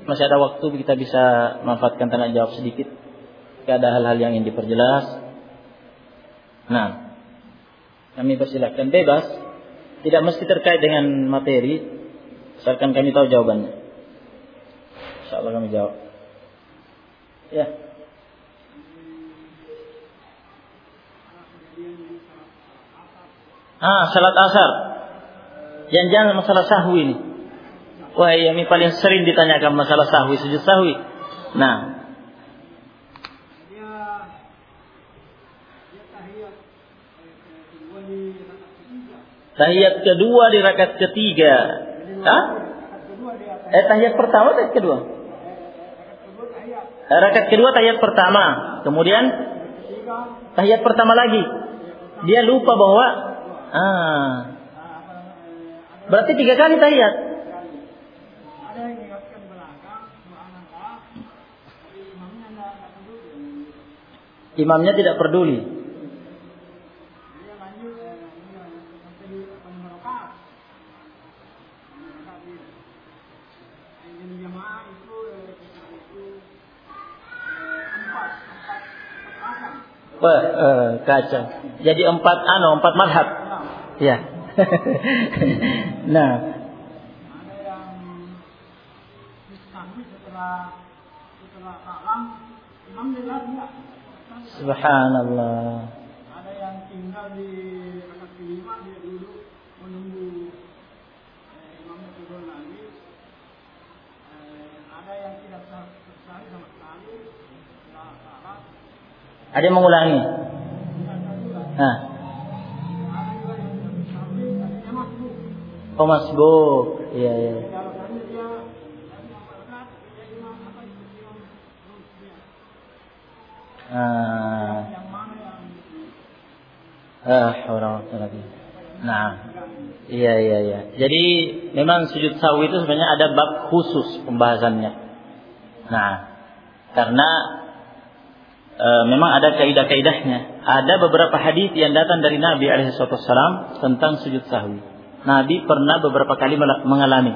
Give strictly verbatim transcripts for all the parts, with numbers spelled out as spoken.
masih ada waktu, kita bisa manfaatkan tanya jawab sedikit. Jika ada hal-hal yang ingin diperjelas. Nah, kami persilakan bebas, tidak mesti terkait dengan materi, asalkan kami tahu jawabannya. Insyaallah kami jawab. Ya. Ah, salat asar. Jangan-jangan masalah sahwi ini. Wah, ini paling sering ditanyakan masalah sahwi, sujud sahwi. Nah, tahiyat kedua di rakaat ketiga. Hah? Eh, tahiyat pertama tahiyat kedua? Eh, rakaat kedua tahiyat pertama. Kemudian tahiyat pertama lagi. Dia lupa bahwa ah. Berarti tiga kali tahiyat. Imamnya tidak peduli. Wah, uh, kacau. Jadi empat anu, empat madhab. Ya. Nah. Ada yang disambut setelah setelah salam, imam jelas enggak? Subhanallah. Ada yang tinggal di rakaat kelima, dia duduk menunggu eh, imamnya turun lagi. Eh, ada yang tidak selesai sama sekali setelah salam. Ada yang mengulangi. Nah. Oh, masbuk. Iya, iya. Ah. Ah, nah. Iya, iya, iya. Jadi memang sujud sahwi itu sebenarnya ada bab khusus pembahasannya. Nah, karena e, memang ada kaidah-kaidahnya. Ada beberapa hadis yang datang dari Nabi alaihi wasallam tentang sujud sahwi. Nabi pernah beberapa kali mengalami.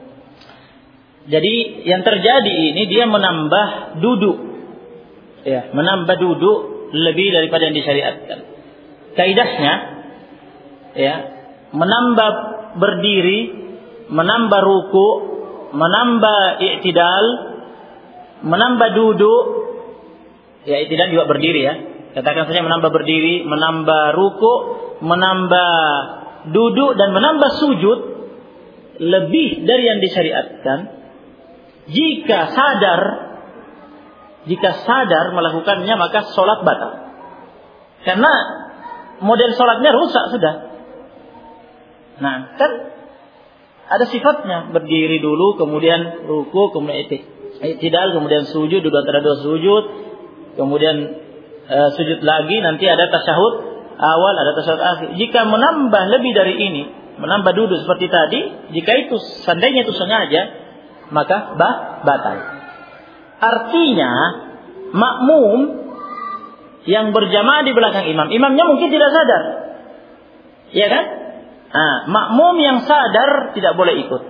Jadi yang terjadi ini dia menambah duduk, ya, menambah duduk lebih daripada yang disyariatkan. Kaidahnya, ya, menambah berdiri, menambah ruku, menambah i'tidal, menambah duduk, ya i'tidal juga berdiri ya. Katakan saja menambah berdiri, menambah ruku, menambah duduk dan menambah sujud lebih dari yang disyariatkan. Jika sadar, jika sadar melakukannya maka sholat batal. Karena model sholatnya rusak sudah. Nah, kan ada sifatnya, berdiri dulu, kemudian ruku, kemudian i'tidal, kemudian sujud, duduk antara dua sujud, kemudian uh, sujud lagi, nanti ada tasyahud awal, ada tasyahud akhir. Jika menambah lebih dari ini, menambah duduk seperti tadi, jika itu seandainya itu sengaja, maka bah, batal. Artinya makmum yang berjamaah di belakang imam, imamnya mungkin tidak sadar, ya kan? Nah, makmum yang sadar tidak boleh ikut,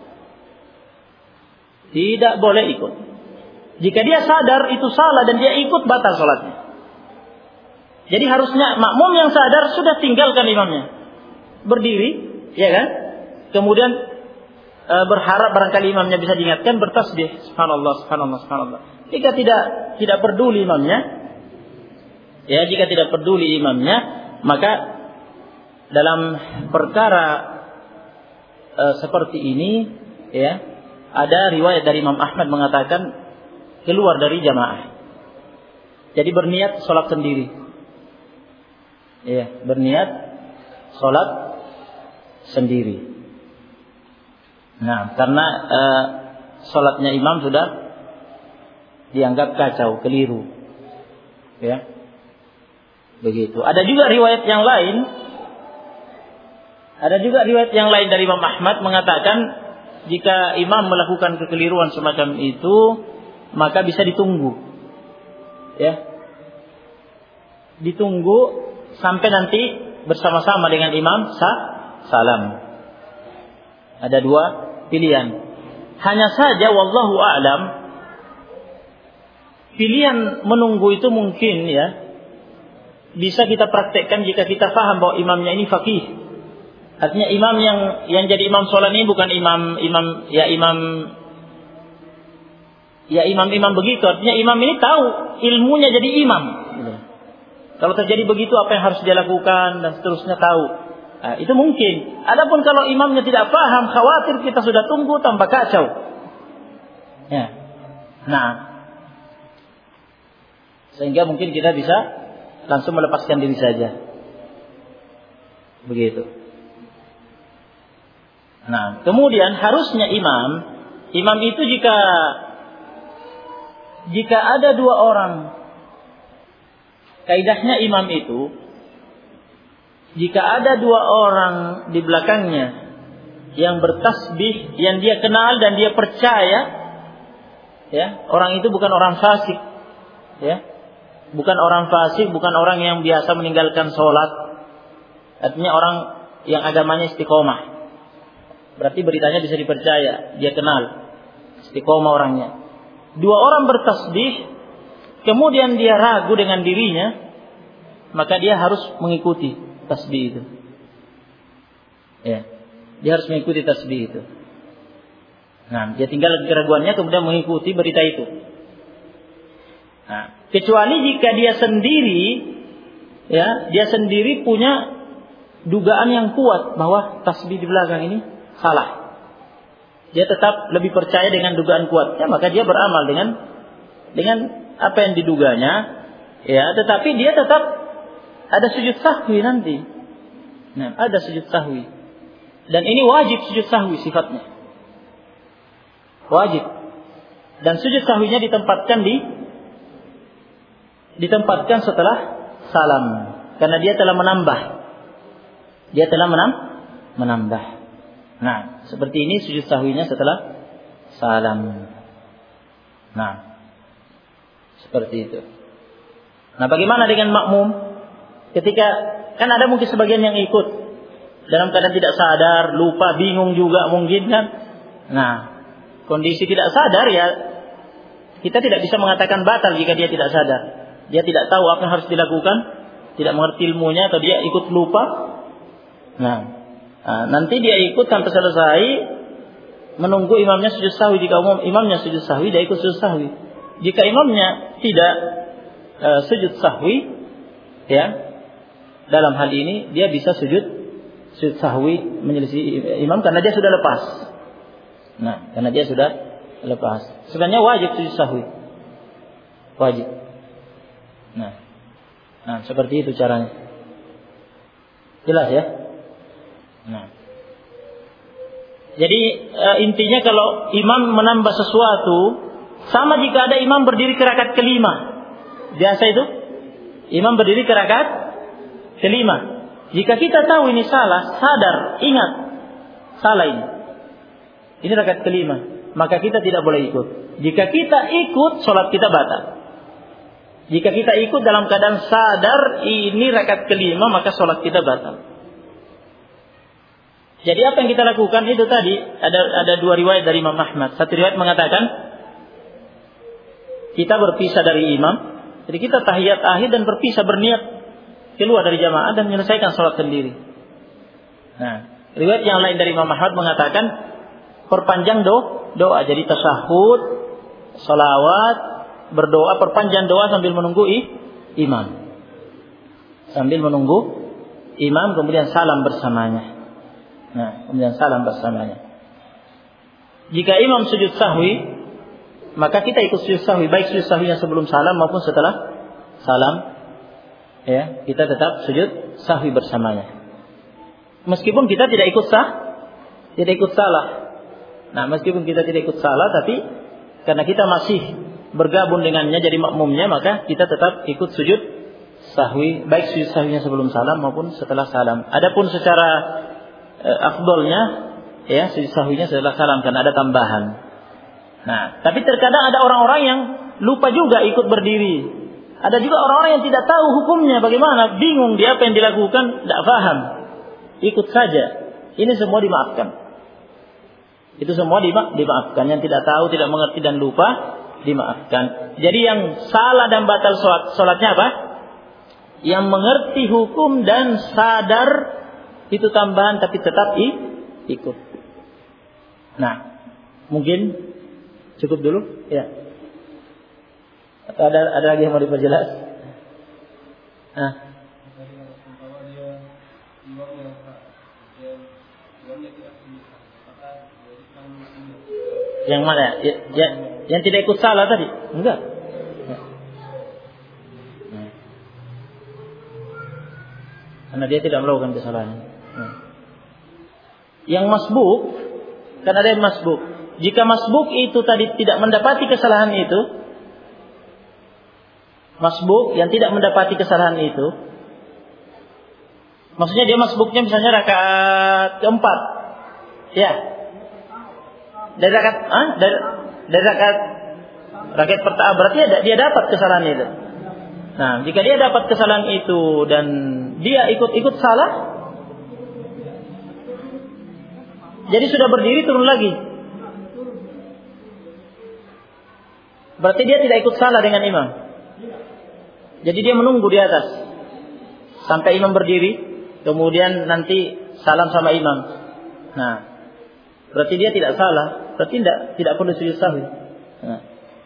tidak boleh ikut. Jika dia sadar itu salah dan dia ikut, batal sholatnya. Jadi harusnya makmum yang sadar sudah tinggalkan imamnya, berdiri, ya kan? Kemudian e, berharap barangkali imamnya bisa diingatkan, bertasbih, subhanallah, subhanallah, subhanallah. Jika tidak tidak peduli imamnya, ya, jika tidak peduli imamnya, maka dalam perkara e, seperti ini, ya, ada riwayat dari Imam Ahmad mengatakan keluar dari jamaah. Jadi berniat sholat sendiri, ya, berniat sholat sendiri. Nah, karena e, sholatnya imam sudah dianggap kacau, keliru, ya, begitu. Ada juga riwayat yang lain. Ada juga riwayat yang lain dari Imam Ahmad mengatakan jika imam melakukan kekeliruan semacam itu maka bisa ditunggu, ya, ditunggu sampai nanti bersama-sama dengan imam sah salam. Ada dua pilihan, Hanya saja wallahu a'lam, pilihan menunggu itu mungkin ya bisa kita praktekkan jika kita paham bahwa imamnya ini faqih. Artinya imam yang yang jadi imam sholat ini bukan imam imam ya imam ya imam-imam begitu. Artinya imam ini tahu ilmunya jadi imam. Kalau terjadi begitu apa yang harus dia lakukan dan seterusnya tahu. Nah, itu mungkin. Adapun kalau imamnya tidak paham, khawatir kita sudah tunggu tambah kacau. Ya. Nah, sehingga mungkin kita bisa langsung melepaskan diri saja. Begitu. Nah, kemudian harusnya imam, imam itu jika jika ada dua orang, kaidahnya imam itu, jika ada dua orang di belakangnya yang bertasbih, yang dia kenal dan dia percaya, ya, orang itu bukan orang fasik, ya, bukan orang fasik, bukan orang yang biasa meninggalkan sholat, artinya orang yang agamanya istiqomah. Berarti beritanya bisa dipercaya, dia kenal, istiqomah orangnya. Dua orang bertasbih, kemudian dia ragu dengan dirinya, maka dia harus mengikuti tasbih itu. Ya, dia harus mengikuti tasbih itu. Nah, dia tinggal keraguannya, kemudian mengikuti berita itu. Nah, kecuali jika dia sendiri, ya, dia sendiri punya dugaan yang kuat bahwa tasbih di belakang ini salah. Dia tetap lebih percaya dengan dugaan kuatnya, maka dia beramal dengan dengan apa yang diduganya, ya, tetapi dia tetap ada sujud sahwi nanti. Nah, ada sujud sahwi. Dan ini wajib sujud sahwi sifatnya. Wajib. Dan sujud sahwinya ditempatkan di ditempatkan setelah salam, karena dia telah menambah. Dia telah menam, menambah. Nah, seperti ini sujud sahwinya setelah salam. Nah, seperti itu. Nah, bagaimana dengan makmum? Ketika kan ada mungkin sebagian yang ikut dalam keadaan tidak sadar, lupa, bingung juga mungkin kan. Nah, kondisi tidak sadar ya kita tidak bisa mengatakan batal jika dia tidak sadar. Dia tidak tahu apa yang harus dilakukan, tidak mengerti ilmunya, atau dia ikut lupa. Nah, Nah, nanti dia ikut sampai selesai, menunggu imamnya sujud sahwi. Jika umum imamnya sujud sahwi, dia ikut sujud sahwi. Jika imamnya tidak uh, sujud sahwi, ya, dalam hal ini dia bisa sujud sujud sahwi menyelisih imam karena dia sudah lepas. Nah, karena dia sudah lepas. Sebenarnya wajib sujud sahwi, wajib. Nah, nah seperti itu caranya. Jelas ya? Nah, jadi e, intinya kalau imam menambah sesuatu, sama jika ada imam berdiri ke rakaat kelima, biasa itu imam berdiri ke rakaat kelima. Jika kita tahu ini salah, sadar, ingat salah ini, ini rakaat kelima, maka kita tidak boleh ikut. Jika kita ikut, sholat kita batal. Jika kita ikut dalam keadaan sadar ini rakaat kelima, maka sholat kita batal. Jadi apa yang kita lakukan itu tadi, ada ada dua riwayat dari Imam Ahmad. Satu riwayat mengatakan kita berpisah dari imam, jadi kita tahiyat akhir dan berpisah, berniat keluar dari jamaah dan menyelesaikan sholat sendiri. Nah, riwayat yang lain dari Imam Ahmad mengatakan perpanjang do, doa, jadi tasyahud, salawat, berdoa, perpanjang doa sambil menunggu i, imam, sambil menunggu imam, kemudian salam bersamanya. Nah, kemudian salam bersamanya. Jika imam sujud sahwi, maka kita ikut sujud sahwi, baik sujud sahwinya sebelum salam maupun setelah salam. Ya, kita tetap sujud sahwi bersamanya. Meskipun kita tidak ikut sah, tidak ikut salah. Nah, meskipun kita tidak ikut salah, tapi karena kita masih bergabung dengannya jadi makmumnya, maka kita tetap ikut sujud sahwi, baik sujud sahwinya sebelum salam maupun setelah salam. Adapun secara afdolnya, ya, sujud sahwinya setelah salam karena ada tambahan. Nah, tapi terkadang ada orang-orang yang lupa juga ikut berdiri. Ada juga orang-orang yang tidak tahu hukumnya bagaimana, bingung dia apa yang dilakukan, tidak paham, ikut saja. Ini semua dimaafkan. Itu semua dima- dimaafkan. Yang tidak tahu, tidak mengerti dan lupa, dimaafkan. Jadi yang salah dan batal sholat, sholatnya apa? Yang mengerti hukum dan sadar itu tambahan tapi tetap i- ikut. Nah, mungkin cukup dulu, ya. Atau ada ada lagi yang mau diperjelas? Nah. Yang mana? Ya, ya, yang tidak ikut salah tadi? Enggak. Ya. Nah. Karena dia tidak melakukan kesalahan. Nah. Yang masbuk, kan ada yang masbuk. Jika masbuk itu tadi tidak mendapati kesalahan itu, masbuk yang tidak mendapati kesalahan itu, maksudnya dia masbuknya misalnya rakaat keempat, ya, dari rakaat, ah, dari, dari rakaat rakaat pertama berarti dia, dia dapat kesalahan itu. Nah, jika dia dapat kesalahan itu dan dia ikut-ikut salah, jadi sudah berdiri turun lagi, berarti dia tidak ikut salah dengan imam. Jadi dia menunggu di atas sampai imam berdiri, kemudian nanti salam sama imam. Nah, berarti dia tidak salah, berarti tidak tidak perlu sujud sahwi. Nah,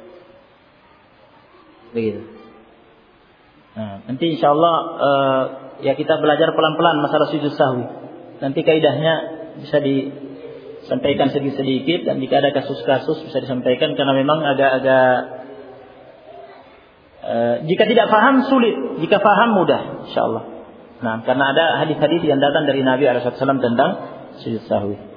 begitu. Nah, nanti insyaallah uh, ya kita belajar pelan-pelan masalah sujud sahwi. Nanti kaidahnya bisa disampaikan sedikit-sedikit, dan jika ada kasus-kasus bisa disampaikan karena memang agak-agak Uh, jika tidak paham sulit, jika paham mudah, insyaallah. Nah, karena ada hadis-hadis yang datang dari Nabi alaihi wasallam tentang sujud sahwi.